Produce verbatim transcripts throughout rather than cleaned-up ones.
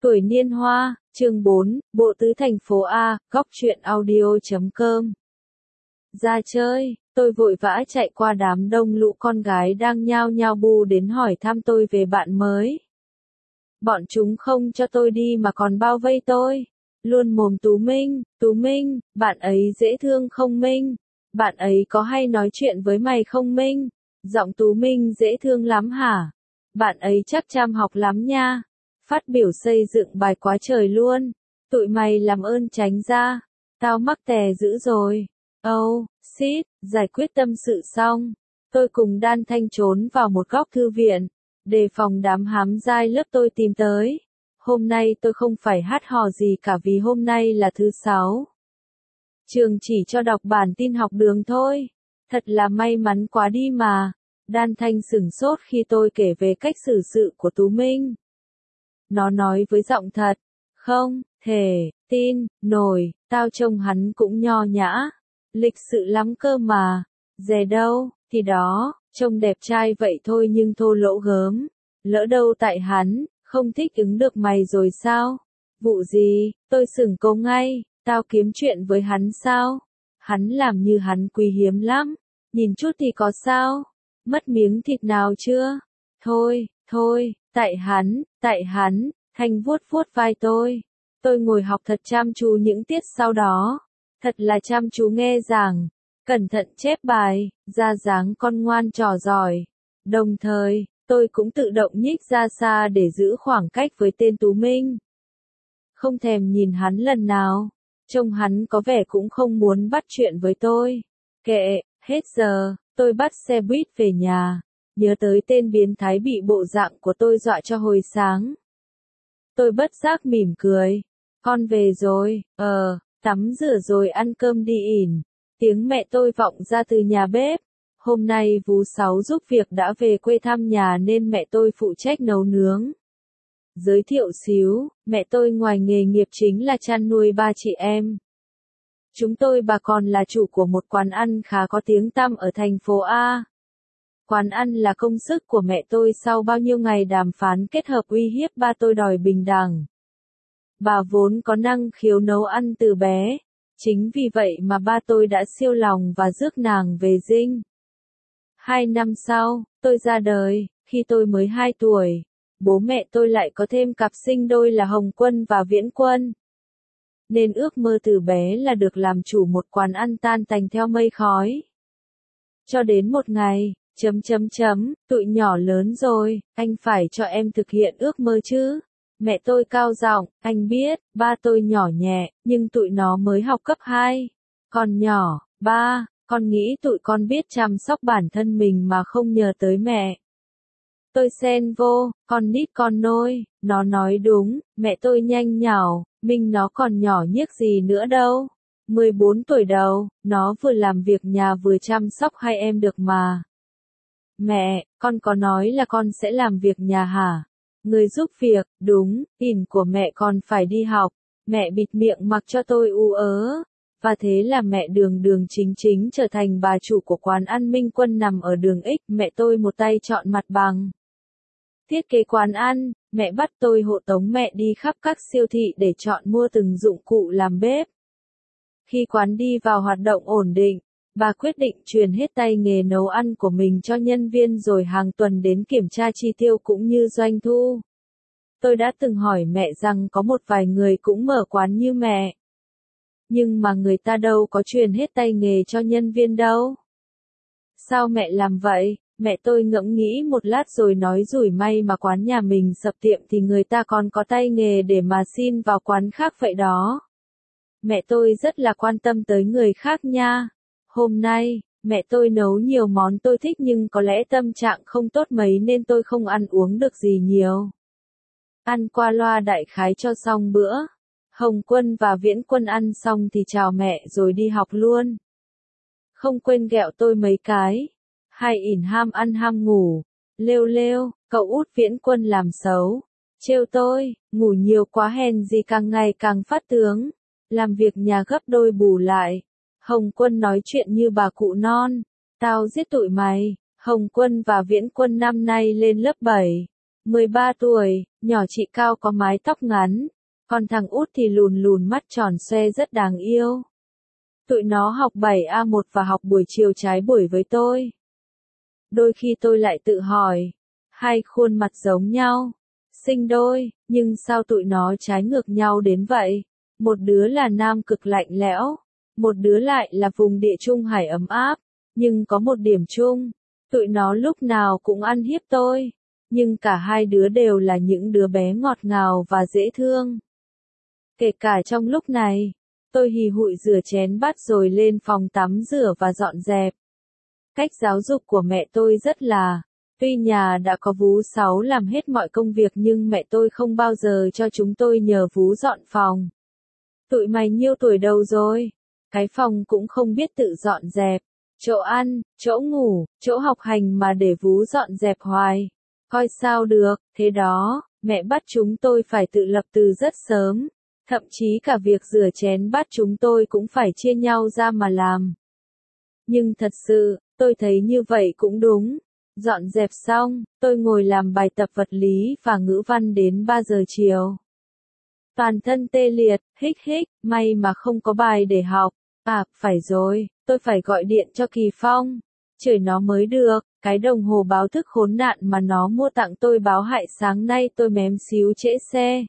Tuổi niên hoa, chương bốn, bộ tứ thành phố A, góc truyện audio chấm com. Ra chơi, tôi vội vã chạy qua đám đông lũ con gái đang nhao nhao bu đến hỏi thăm tôi về bạn mới. Bọn chúng không cho tôi đi mà còn bao vây tôi. Luôn mồm Tú Minh, Tú Minh, bạn ấy dễ thương không Minh? Bạn ấy có hay nói chuyện với mày không Minh? Giọng Tú Minh dễ thương lắm hả? Bạn ấy chắc chăm học lắm nha. Phát biểu xây dựng bài quá trời luôn. Tụi mày làm ơn tránh ra. Tao mắc tè dữ rồi. Oh, shit, giải quyết tâm sự xong. Tôi cùng Đan Thanh trốn vào một góc thư viện. Đề phòng đám hám giai lớp tôi tìm tới. Hôm nay tôi không phải hát hò gì cả vì hôm nay là thứ sáu. Trường chỉ cho đọc bản tin học đường thôi. Thật là may mắn quá đi mà. Đan Thanh sửng sốt khi tôi kể về cách xử sự của Tú Minh. Nó nói với giọng thật. Không, thể, tin, nổi, tao trông hắn cũng nho nhã. Lịch sự lắm cơ mà. Dè đâu, thì đó, trông đẹp trai vậy thôi nhưng thô lỗ gớm. Lỡ đâu tại hắn, không thích ứng được mày rồi sao? Vụ gì, tôi sửng câu ngay, tao kiếm chuyện với hắn sao? Hắn làm như hắn quý hiếm lắm. Nhìn chút thì có sao? Mất miếng thịt nào chưa? Thôi, thôi, tại hắn, tại hắn, Thanh vuốt vuốt vai tôi. Tôi ngồi học thật chăm chú những tiết sau đó. Thật là chăm chú nghe giảng, cẩn thận chép bài, ra dáng con ngoan trò giỏi. Đồng thời, tôi cũng tự động nhích ra xa để giữ khoảng cách với tên Tú Minh. Không thèm nhìn hắn lần nào. Trông hắn có vẻ cũng không muốn bắt chuyện với tôi. Kệ, hết giờ, tôi bắt xe buýt về nhà. Nhớ tới tên biến thái bị bộ dạng của tôi dọa cho hồi sáng. Tôi bất giác mỉm cười. Con về rồi, ờ, tắm rửa rồi ăn cơm đi ỉn. Tiếng mẹ tôi vọng ra từ nhà bếp. Hôm nay Vú Sáu giúp việc đã về quê thăm nhà nên mẹ tôi phụ trách nấu nướng. Giới thiệu xíu, mẹ tôi ngoài nghề nghiệp chính là chăn nuôi ba chị em. Chúng tôi bà còn là chủ của một quán ăn khá có tiếng tăm ở thành phố A. Quán ăn là công sức của mẹ tôi sau bao nhiêu ngày đàm phán kết hợp uy hiếp ba tôi đòi bình đẳng. Bà vốn có năng khiếu nấu ăn từ bé. Chính vì vậy mà ba tôi đã siêu lòng và rước nàng về dinh. Hai năm sau, tôi ra đời, khi tôi mới hai tuổi. Bố mẹ tôi lại có thêm cặp sinh đôi là Hồng Quân và Viễn Quân. Nên ước mơ từ bé là được làm chủ một quán ăn tan tành theo mây khói. Cho đến một ngày, chấm chấm chấm, tụi nhỏ lớn rồi, anh phải cho em thực hiện ước mơ chứ. Mẹ tôi cao giọng, anh biết, ba tôi nhỏ nhẹ, nhưng tụi nó mới học cấp hai. Còn nhỏ, ba, con nghĩ tụi con biết chăm sóc bản thân mình mà không nhờ tới mẹ. Tôi xen vô, con nít con nôi, nó nói đúng, mẹ tôi nhanh nhảu, mình nó còn nhỏ nhiếc gì nữa đâu. mười bốn tuổi đầu, nó vừa làm việc nhà vừa chăm sóc hai em được mà. Mẹ, con có nói là con sẽ làm việc nhà hả? Người giúp việc, đúng, ỉn của mẹ còn phải đi học. Mẹ bịt miệng mặc cho tôi u ớ. Và thế là mẹ đường đường chính chính trở thành bà chủ của quán ăn Minh Quân nằm ở đường X. Mẹ tôi một tay chọn mặt bằng thiết kế quán ăn, mẹ bắt tôi hộ tống mẹ đi khắp các siêu thị để chọn mua từng dụng cụ làm bếp. Khi quán đi vào hoạt động ổn định, bà quyết định truyền hết tay nghề nấu ăn của mình cho nhân viên rồi hàng tuần đến kiểm tra chi tiêu cũng như doanh thu. Tôi đã từng hỏi mẹ rằng có một vài người cũng mở quán như mẹ. Nhưng mà người ta đâu có truyền hết tay nghề cho nhân viên đâu. Sao mẹ làm vậy? Mẹ tôi ngẫm nghĩ một lát rồi nói rủi may mà quán nhà mình sập tiệm thì người ta còn có tay nghề để mà xin vào quán khác vậy đó. Mẹ tôi rất là quan tâm tới người khác nha. Hôm nay, mẹ tôi nấu nhiều món tôi thích nhưng có lẽ tâm trạng không tốt mấy nên tôi không ăn uống được gì nhiều. Ăn qua loa đại khái cho xong bữa. Hồng Quân và Viễn Quân ăn xong thì chào mẹ rồi đi học luôn. Không quên ghẹo tôi mấy cái. Hai ỉn ham ăn ham ngủ. Lêu lêu, cậu út Viễn Quân làm xấu. Trêu tôi, ngủ nhiều quá hèn gì càng ngày càng phát tướng. Làm việc nhà gấp đôi bù lại. Hồng Quân nói chuyện như bà cụ non. Tao giết tụi mày. Hồng Quân và Viễn Quân năm nay lên lớp bảy. mười ba tuổi, nhỏ chị cao có mái tóc ngắn, còn thằng út thì lùn lùn mắt tròn xoe rất đáng yêu. Tụi nó học bảy A một và học buổi chiều trái buổi với tôi. Đôi khi tôi lại tự hỏi, hai khuôn mặt giống nhau, sinh đôi, nhưng sao tụi nó trái ngược nhau đến vậy? Một đứa là nam cực lạnh lẽo, một đứa lại là vùng địa trung hải ấm áp, nhưng có một điểm chung, tụi nó lúc nào cũng ăn hiếp tôi, nhưng cả hai đứa đều là những đứa bé ngọt ngào và dễ thương. Kể cả trong lúc này, tôi hì hụi rửa chén bát rồi lên phòng tắm rửa và dọn dẹp. Cách giáo dục của mẹ tôi rất là, tuy nhà đã có vú sáu làm hết mọi công việc nhưng mẹ tôi không bao giờ cho chúng tôi nhờ vú dọn phòng. Tụi mày nhiêu tuổi đầu rồi? Cái phòng cũng không biết tự dọn dẹp. Chỗ ăn, chỗ ngủ, chỗ học hành mà để vú dọn dẹp hoài. Coi sao được, thế đó, mẹ bắt chúng tôi phải tự lập từ rất sớm. Thậm chí cả việc rửa chén bát chúng tôi cũng phải chia nhau ra mà làm. Nhưng thật sự, tôi thấy như vậy cũng đúng. Dọn dẹp xong, tôi ngồi làm bài tập vật lý và ngữ văn đến ba giờ chiều. Toàn thân tê liệt, hích hích, may mà không có bài để học. À, phải rồi, tôi phải gọi điện cho Kỳ Phong. Chửi nó mới được, cái đồng hồ báo thức khốn nạn mà nó mua tặng tôi báo hại sáng nay tôi mém xíu trễ xe.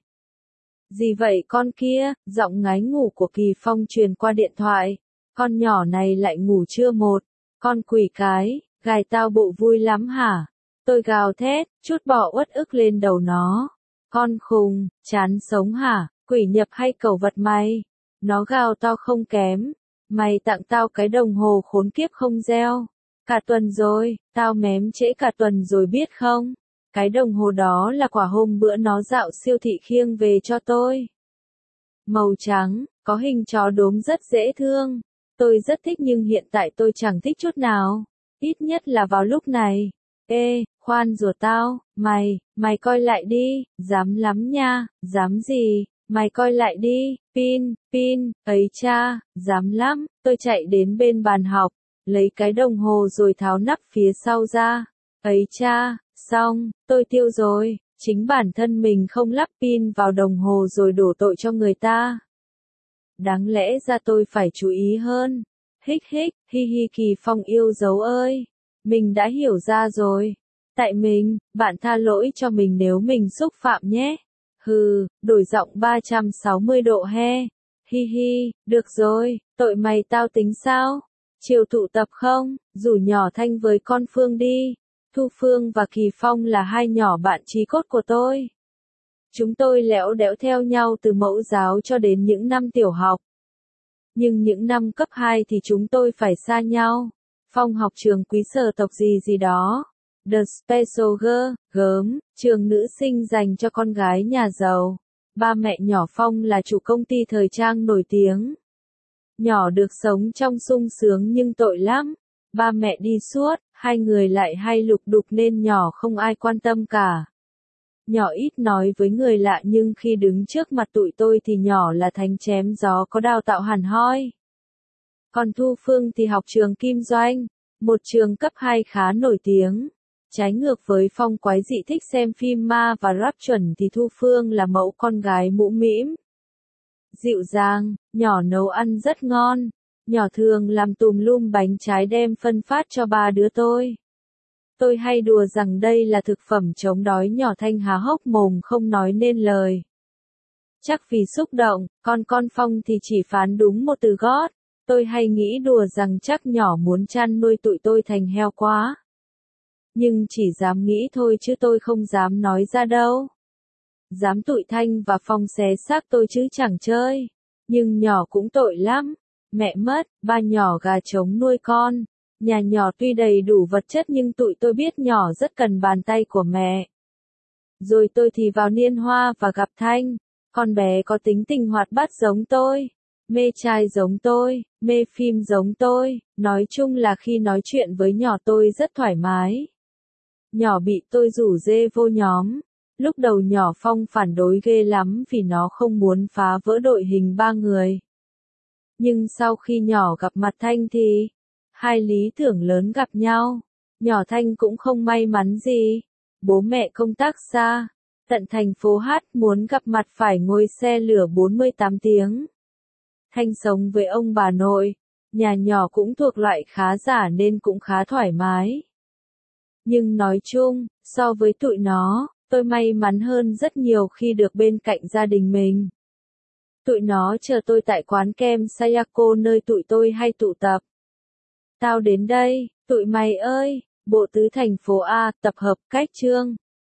Gì vậy con kia, giọng ngái ngủ của Kỳ Phong truyền qua điện thoại. Con nhỏ này lại ngủ chưa một. Con quỷ cái, gài tao bộ vui lắm hả? Tôi gào thét, chút bỏ uất ức lên đầu nó. Con khùng, chán sống hả, quỷ nhập hay cẩu vật mày? Nó gào to không kém. Mày tặng tao cái đồng hồ khốn kiếp không reo. Cả tuần rồi, tao mém trễ cả tuần rồi biết không? Cái đồng hồ đó là quả hôm bữa nó dạo siêu thị khiêng về cho tôi. Màu trắng, có hình chó đốm rất dễ thương. Tôi rất thích nhưng hiện tại tôi chẳng thích chút nào. Ít nhất là vào lúc này. Ê, khoan rủa tao, mày, mày coi lại đi, dám lắm nha, dám gì, mày coi lại đi, pin, pin, ấy cha, dám lắm, tôi chạy đến bên bàn học, lấy cái đồng hồ rồi tháo nắp phía sau ra, ấy cha, xong, tôi tiêu rồi, chính bản thân mình không lắp pin vào đồng hồ rồi đổ tội cho người ta. Đáng lẽ ra tôi phải chú ý hơn. Hích hích, hi hi Kỳ Phong yêu dấu ơi. Mình đã hiểu ra rồi. Tại mình, bạn tha lỗi cho mình nếu mình xúc phạm nhé. Hừ, đổi giọng ba trăm sáu mươi độ he. Hi hi, được rồi, tội mày tao tính sao? Chiều tụ tập không? Rủ nhỏ Thanh với con Phương đi. Thu Phương và Kỳ Phong là hai nhỏ bạn chí cốt của tôi. Chúng tôi lẽo đẽo theo nhau từ mẫu giáo cho đến những năm tiểu học. Nhưng những năm cấp hai thì chúng tôi phải xa nhau. Phong học trường quý sở tộc gì gì đó. The Special Girl, gớm, trường nữ sinh dành cho con gái nhà giàu. Ba mẹ nhỏ Phong là chủ công ty thời trang nổi tiếng. Nhỏ được sống trong sung sướng nhưng tội lắm. Ba mẹ đi suốt, hai người lại hay lục đục nên nhỏ không ai quan tâm cả. Nhỏ ít nói với người lạ nhưng khi đứng trước mặt tụi tôi thì nhỏ là thánh chém gió có đào tạo hẳn hoi. Còn Thu Phương thì học trường Kim Doanh, một trường cấp hai khá nổi tiếng. Trái ngược với Phong quái dị thích xem phim ma và rap chuẩn thì Thu Phương là mẫu con gái mũ mĩm. Dịu dàng, nhỏ nấu ăn rất ngon. Nhỏ thường làm tùm lum bánh trái đem phân phát cho ba đứa tôi. Tôi hay đùa rằng đây là thực phẩm chống đói nhỏ Thanh há hốc mồm không nói nên lời. Chắc vì xúc động, con con Phong thì chỉ phán đúng một từ gót. Tôi hay nghĩ đùa rằng chắc nhỏ muốn chăn nuôi tụi tôi thành heo quá. Nhưng chỉ dám nghĩ thôi chứ tôi không dám nói ra đâu. Dám tụi Thanh và Phong xé xác tôi chứ chẳng chơi. Nhưng nhỏ cũng tội lắm. Mẹ mất, ba nhỏ gà trống nuôi con. Nhà nhỏ tuy đầy đủ vật chất nhưng tụi tôi biết nhỏ rất cần bàn tay của mẹ. Rồi tôi thì vào niên hoa và gặp Thanh. Con bé có tính tình hoạt bát giống tôi. Mê trai giống tôi, mê phim giống tôi. Nói chung là khi nói chuyện với nhỏ tôi rất thoải mái. Nhỏ bị tôi rủ dê vô nhóm. Lúc đầu nhỏ Phong phản đối ghê lắm vì nó không muốn phá vỡ đội hình ba người. Nhưng sau khi nhỏ gặp mặt Thanh thì hai lý tưởng lớn gặp nhau. Nhỏ Thanh cũng không may mắn gì. bố mẹ công tác xa, tận thành phố Hát muốn gặp mặt phải ngồi xe lửa bốn mươi tám tiếng. Thanh sống với ông bà nội, nhà nhỏ cũng thuộc loại khá giả nên cũng khá thoải mái. Nhưng nói chung, so với tụi nó, tôi may mắn hơn rất nhiều khi được bên cạnh gia đình mình. Tụi nó chờ tôi tại quán kem Sayako nơi tụi tôi hay tụ tập. Tao đến đây, tụi mày ơi, bộ tứ thành phố A, tập hợp cách chương.